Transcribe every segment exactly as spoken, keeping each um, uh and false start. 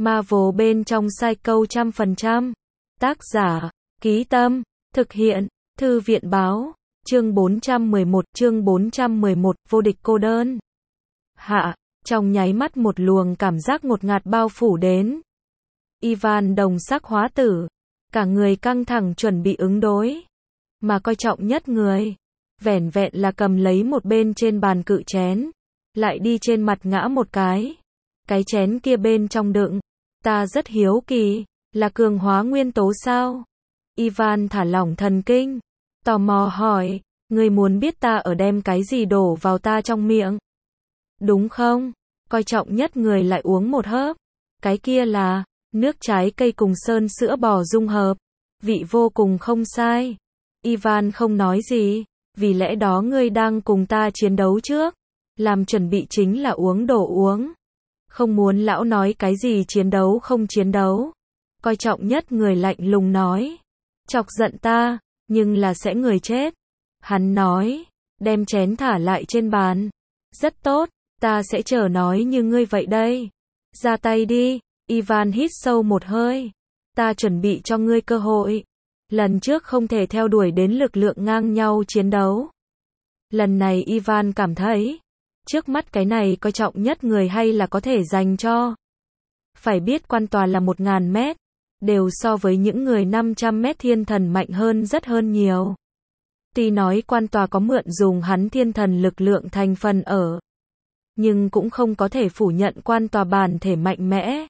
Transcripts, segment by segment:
Marvel bên trong Psycho trăm phần trăm. Tác giả, Ký Tâm, thực hiện, Thư viện Báo, chương bốn trăm mười một, chương bốn trăm mười một, vô địch cô đơn. Hạ, trong nháy mắt một luồng cảm giác ngột ngạt bao phủ đến. Ivan đồng sắc hóa tử, cả người căng thẳng chuẩn bị ứng đối. Mà coi trọng nhất người, vẻn vẹn là cầm lấy một bên trên bàn cự chén, lại đi trên mặt ngã một cái. Cái chén kia bên trong đựng, ta rất hiếu kỳ, là cường hóa nguyên tố sao? Ivan thả lỏng thần kinh, tò mò hỏi, ngươi muốn biết ta ở đem cái gì đổ vào ta trong miệng? Đúng không? Coi trọng nhất người lại uống một hớp. Cái kia là nước trái cây cùng sơn sữa bò dung hợp, vị vô cùng không sai. Ivan không nói gì, vì lẽ đó ngươi đang cùng ta chiến đấu trước, làm chuẩn bị chính là uống đồ uống. Không muốn lão nói cái gì chiến đấu không chiến đấu. Coi trọng nhất người lạnh lùng nói, chọc giận ta, nhưng là sẽ người chết. Hắn nói, đem chén thả lại trên bàn. Rất tốt, ta sẽ chờ nói như ngươi vậy đây. Ra tay đi. Ivan hít sâu một hơi. Ta chuẩn bị cho ngươi cơ hội. Lần trước không thể theo đuổi đến lực lượng ngang nhau chiến đấu. Lần này Ivan cảm thấy, trước mắt cái này coi trọng nhất người hay là có thể dành cho. Phải biết quan tòa là một ngàn mét, đều so với những người năm trăm mét thiên thần mạnh hơn rất hơn nhiều. Tuy nói quan tòa có mượn dùng hắn thiên thần lực lượng thành phần ở, nhưng cũng không có thể phủ nhận quan tòa bản thể mạnh mẽ.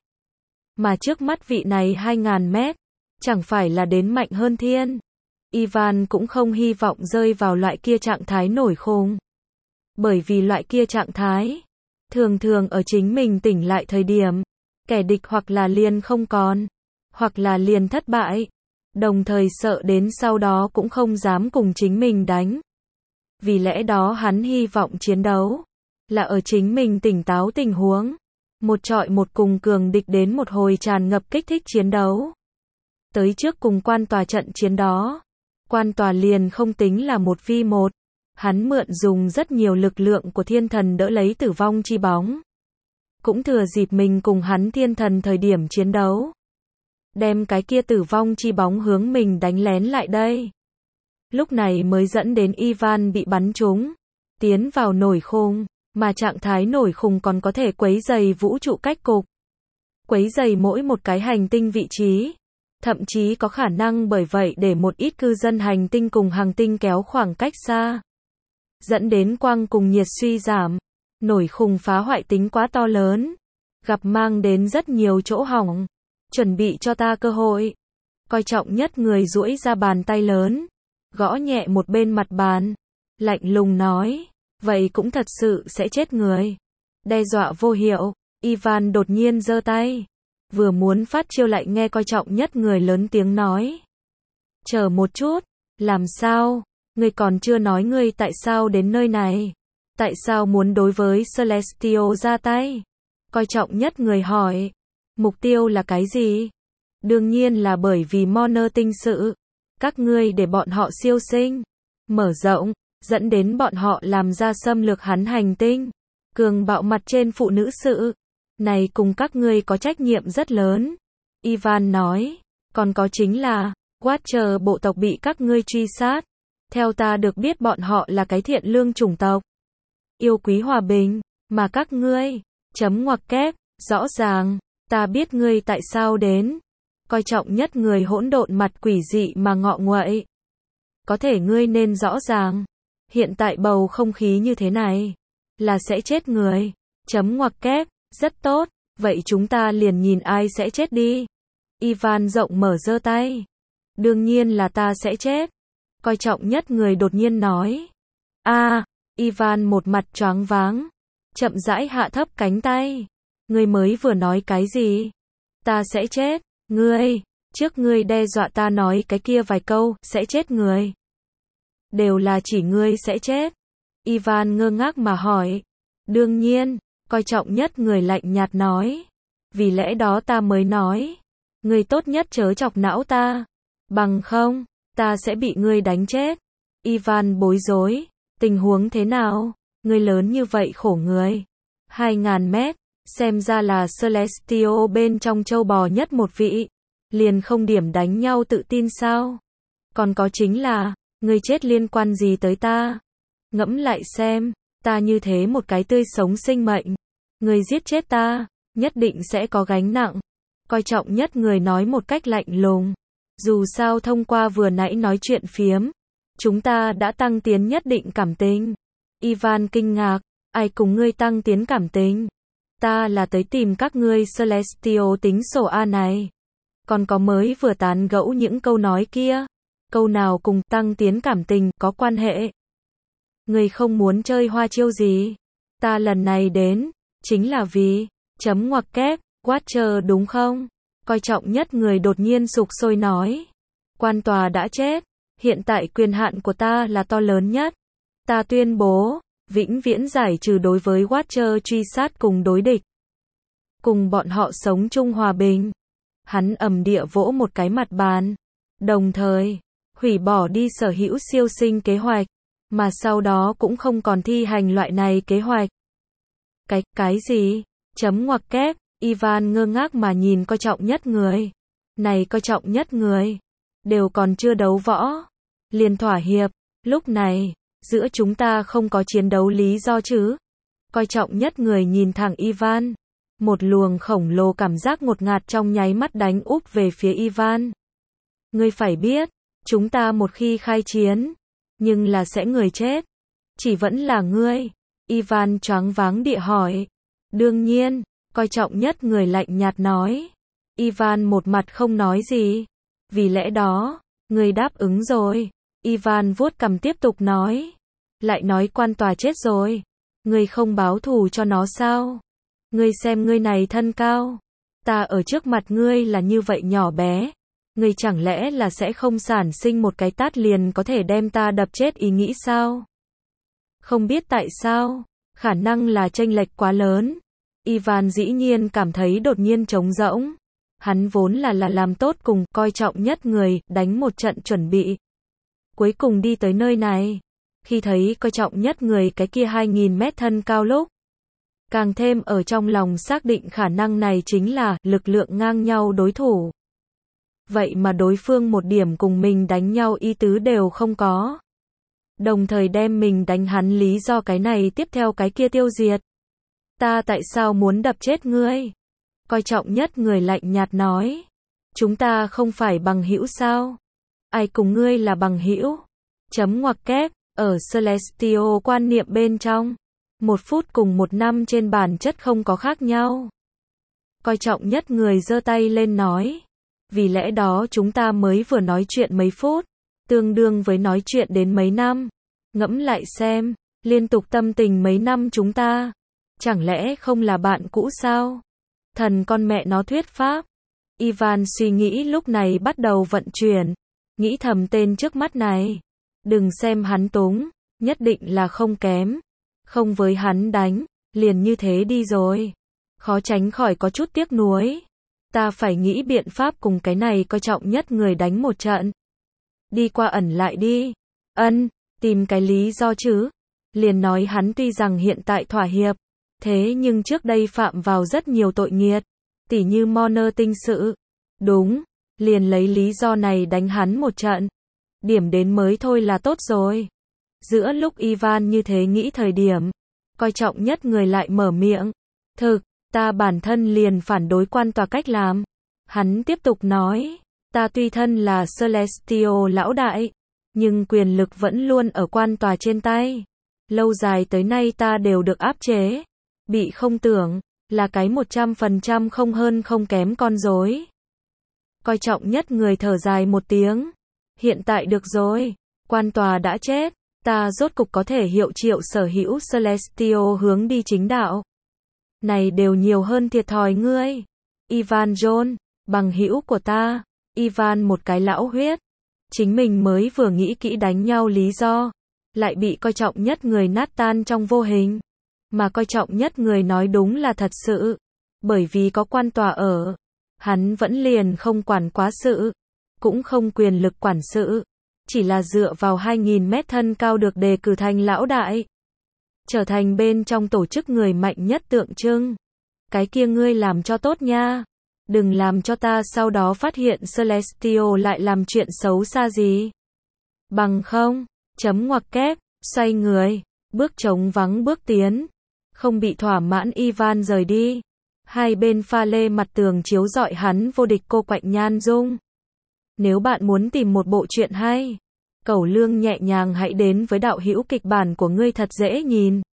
Mà trước mắt vị này hai ngàn mét, chẳng phải là đến mạnh hơn thiên. Ivan cũng không hy vọng rơi vào loại kia trạng thái nổi khùng. Bởi vì loại kia trạng thái, thường thường ở chính mình tỉnh lại thời điểm, kẻ địch hoặc là liền không còn, hoặc là liền thất bại, đồng thời sợ đến sau đó cũng không dám cùng chính mình đánh. Vì lẽ đó hắn hy vọng chiến đấu, là ở chính mình tỉnh táo tình huống, một trọi một cùng cường địch đến một hồi tràn ngập kích thích chiến đấu. Tới trước cùng quan tòa trận chiến đó, quan tòa liền không tính là một vi một. Hắn mượn dùng rất nhiều lực lượng của thiên thần đỡ lấy tử vong chi bóng. Cũng thừa dịp mình cùng hắn thiên thần thời điểm chiến đấu, đem cái kia tử vong chi bóng hướng mình đánh lén lại đây. Lúc này mới dẫn đến Ivan bị bắn trúng, tiến vào nổi khùng, mà trạng thái nổi khùng còn có thể quấy rầy vũ trụ cách cục. Quấy rầy mỗi một cái hành tinh vị trí. Thậm chí có khả năng bởi vậy để một ít cư dân hành tinh cùng hành tinh kéo khoảng cách xa. Dẫn đến quang cùng nhiệt suy giảm. Nổi khùng phá hoại tính quá to lớn. Gặp mang đến rất nhiều chỗ hỏng. Chuẩn bị cho ta cơ hội. Coi trọng nhất người duỗi ra bàn tay lớn. Gõ nhẹ một bên mặt bàn. Lạnh lùng nói. Vậy cũng thật sự sẽ chết người. Đe dọa vô hiệu. Ivan đột nhiên giơ tay. Vừa muốn phát chiêu lại nghe coi trọng nhất người lớn tiếng nói. Chờ một chút. Làm sao? Ngươi còn chưa nói ngươi tại sao đến nơi này? Tại sao muốn đối với Celestial ra tay? Coi trọng nhất người hỏi. Mục tiêu là cái gì? Đương nhiên là bởi vì Moner tinh sự. Các ngươi để bọn họ siêu sinh, mở rộng, dẫn đến bọn họ làm ra xâm lược hắn hành tinh. Cường bạo mặt trên phụ nữ sự. Này cùng các ngươi có trách nhiệm rất lớn. Ivan nói. Còn có chính là, Watcher bộ tộc bị các ngươi truy sát. Theo ta được biết bọn họ là cái thiện lương chủng tộc. Yêu quý hòa bình, mà các ngươi, chấm ngoặc kép, rõ ràng, ta biết ngươi tại sao đến. Coi trọng nhất người hỗn độn mặt quỷ dị mà ngọ nguậy. Có thể ngươi nên rõ ràng. Hiện tại bầu không khí như thế này, là sẽ chết người. Chấm ngoặc kép. Rất tốt, vậy chúng ta liền nhìn ai sẽ chết đi. Ivan rộng mở giơ tay. Đương nhiên là ta sẽ chết. Coi trọng nhất người đột nhiên nói. A, à, Ivan một mặt choáng váng. Chậm rãi hạ thấp cánh tay. Ngươi mới vừa nói cái gì? Ta sẽ chết. Ngươi, trước ngươi đe dọa ta nói cái kia vài câu, sẽ chết người. Đều là chỉ ngươi sẽ chết. Ivan ngơ ngác mà hỏi. Đương nhiên. Coi trọng nhất người lạnh nhạt nói. Vì lẽ đó ta mới nói. Ngươi tốt nhất chớ chọc não ta. Bằng không, ta sẽ bị ngươi đánh chết. Ivan bối rối. Tình huống thế nào? Ngươi lớn như vậy khổ người. Hai ngàn mét. Xem ra là Celestial bên trong châu bò nhất một vị. Liền không điểm đánh nhau tự tin sao? Còn có chính là, ngươi chết liên quan gì tới ta? Ngẫm lại xem, ta như thế một cái tươi sống sinh mệnh. Ngươi giết chết ta, nhất định sẽ có gánh nặng. Coi trọng nhất người nói một cách lạnh lùng. Dù sao thông qua vừa nãy nói chuyện phiếm, chúng ta đã tăng tiến nhất định cảm tình. Ivan kinh ngạc, ai cùng ngươi tăng tiến cảm tình? Ta là tới tìm các ngươi Celestial tính sổ A này. Còn có mới vừa tán gẫu những câu nói kia. Câu nào cùng tăng tiến cảm tình có quan hệ? Ngươi không muốn chơi hoa chiêu gì? Ta lần này đến, chính là vì, chấm ngoặc kép, Watcher đúng không? Coi trọng nhất người đột nhiên sục sôi nói. Quan tòa đã chết, hiện tại quyền hạn của ta là to lớn nhất. Ta tuyên bố, vĩnh viễn giải trừ đối với Watcher truy sát cùng đối địch. Cùng bọn họ sống chung hòa bình. Hắn ầm địa vỗ một cái mặt bàn. Đồng thời, hủy bỏ đi sở hữu siêu sinh kế hoạch, mà sau đó cũng không còn thi hành loại này kế hoạch. Cái, cái gì? Chấm ngoặc kép, Ivan ngơ ngác mà nhìn coi trọng nhất người. Này coi trọng nhất người, đều còn chưa đấu võ. Liền thỏa hiệp, lúc này, giữa chúng ta không có chiến đấu lý do chứ. Coi trọng nhất người nhìn thẳng Ivan. Một luồng khổng lồ cảm giác ngột ngạt trong nháy mắt đánh úp về phía Ivan. Ngươi phải biết, chúng ta một khi khai chiến, nhưng là sẽ người chết. Chỉ vẫn là ngươi. Ivan choáng váng địa hỏi. Đương nhiên, coi trọng nhất người lạnh nhạt nói. Ivan một mặt không nói gì. Vì lẽ đó, ngươi đáp ứng rồi. Ivan vuốt cằm tiếp tục nói. Lại nói quan tòa chết rồi. Ngươi không báo thù cho nó sao? Ngươi xem ngươi này thân cao. Ta ở trước mặt ngươi là như vậy nhỏ bé. Ngươi chẳng lẽ là sẽ không sản sinh một cái tát liền có thể đem ta đập chết ý nghĩ sao? Không biết tại sao, khả năng là chênh lệch quá lớn. Ivan dĩ nhiên cảm thấy đột nhiên trống rỗng. Hắn vốn là là làm tốt cùng coi trọng nhất người, đánh một trận chuẩn bị. Cuối cùng đi tới nơi này. Khi thấy coi trọng nhất người cái kia hai nghìn mét thân cao lúc. Càng thêm ở trong lòng xác định khả năng này chính là lực lượng ngang nhau đối thủ. Vậy mà đối phương một điểm cùng mình đánh nhau ý tứ đều không có. Đồng thời đem mình đánh hắn lý do cái này tiếp theo cái kia tiêu diệt. Ta tại sao muốn đập chết ngươi? Coi trọng nhất người lạnh nhạt nói. Chúng ta không phải bằng hữu sao? Ai cùng ngươi là bằng hữu? Chấm ngoặc kép, ở Celestial quan niệm bên trong. Một phút cùng một năm trên bản chất không có khác nhau. Coi trọng nhất người giơ tay lên nói. Vì lẽ đó chúng ta mới vừa nói chuyện mấy phút. Tương đương với nói chuyện đến mấy năm. Ngẫm lại xem, liên tục tâm tình mấy năm chúng ta. Chẳng lẽ không là bạn cũ sao? Thần con mẹ nó thuyết pháp. Ivan suy nghĩ lúc này bắt đầu vận chuyển. Nghĩ thầm tên trước mắt này. Đừng xem hắn túng, nhất định là không kém. Không với hắn đánh, liền như thế đi rồi. Khó tránh khỏi có chút tiếc nuối. Ta phải nghĩ biện pháp cùng cái này coi trọng nhất người đánh một trận. Đi qua ẩn lại đi. Ân, tìm cái lý do chứ. Liền nói hắn tuy rằng hiện tại thỏa hiệp. Thế nhưng trước đây phạm vào rất nhiều tội nghiệt. Tỉ như Moner tinh sự. Đúng, liền lấy lý do này đánh hắn một trận. Điểm đến mới thôi là tốt rồi. Giữa lúc Ivan như thế nghĩ thời điểm, coi trọng nhất người lại mở miệng. Thực, ta bản thân liền phản đối quan tòa cách làm. Hắn tiếp tục nói, ta tuy thân là Celestial lão đại, nhưng quyền lực vẫn luôn ở quan tòa trên tay. Lâu dài tới nay ta đều được áp chế. Bị không tưởng, là cái một trăm phần trăm không hơn không kém con rối. Coi trọng nhất người thở dài một tiếng. Hiện tại được rồi, quan tòa đã chết. Ta rốt cục có thể hiệu triệu sở hữu Celestial hướng đi chính đạo. Này đều nhiều hơn thiệt thòi ngươi. Ivan John, bằng hữu của ta. Ivan một cái lão huyết. Chính mình mới vừa nghĩ kỹ đánh nhau lý do. Lại bị coi trọng nhất người nát tan trong vô hình. Mà coi trọng nhất người nói đúng là thật sự. Bởi vì có quan tòa ở. Hắn vẫn liền không quản quá sự. Cũng không quyền lực quản sự. Chỉ là dựa vào hai nghìn mét thân cao được đề cử thành lão đại. Trở thành bên trong tổ chức người mạnh nhất tượng trưng. cái kia ngươi làm cho tốt nha. Đừng làm cho ta sau đó phát hiện Celestial lại làm chuyện xấu xa gì. Bằng không, chấm ngoặc kép, xoay người, bước trống vắng bước tiến. Không bị thỏa mãn Ivan rời đi. Hai bên pha lê mặt tường chiếu rọi hắn vô địch cô quạnh nhan dung. Nếu bạn muốn tìm một bộ truyện hay, cẩu lương nhẹ nhàng hãy đến với đạo hữu kịch bản của ngươi thật dễ nhìn.